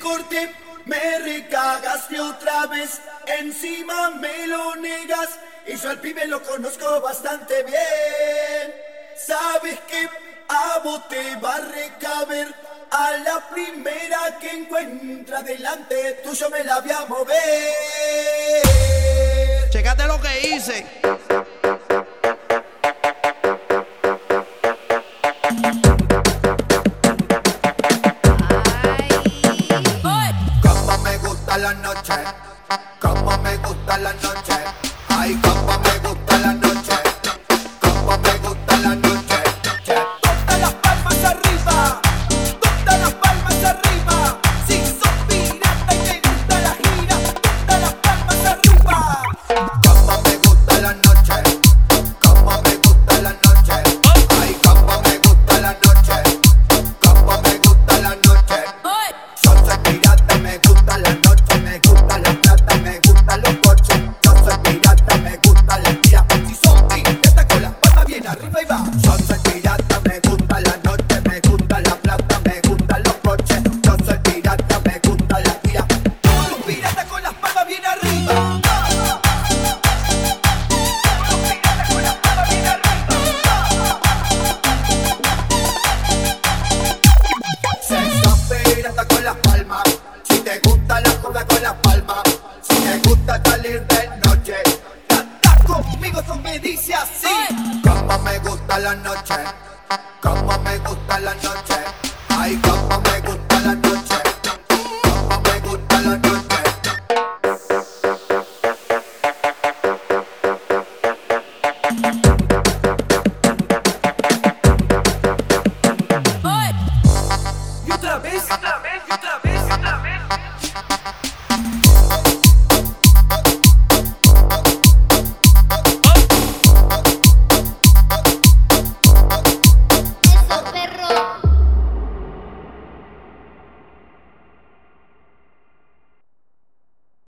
corté, me recagaste otra vez, encima me lo negas, y yo al pibe lo conozco bastante bien. Sabes que a vos te va a recaber, a la primera que encuentra delante tuyo me la voy a mover. Chécate lo que hice. Como me gusta la noche, como me gusta la noche, ay, como me gusta la noche, como me gusta la noche. Todas las palmas arriba, todas las palmas arriba. Si sos pirata y te gusta la gira, todas las palmas arriba. Como me gusta la noche, como me gusta la noche, ay, como me gusta la noche, como me gusta la noche. Yo soy pirata, me gusta la noche, me gusta la plata, me gustan los coches. Yo soy pirata, me gusta la tía. Si sos pirata con las patas bien arriba y va. Yo soy pirata, me gusta la noche, me gusta la plata, me gustan los coches. Yo soy pirata, me gusta la tía. Todos los piratas con las patas bien arriba. Sexo pirata con las palmas. Si te gusta la joda con las palmas, si te gusta salir de noche, cantar conmigo, eso me dice así. Como me gusta la noche, como me gusta la noche, ay, como me gusta la noche, como me gusta la noche. Y otra vez, y otra vez, y otra vez, y otra vez.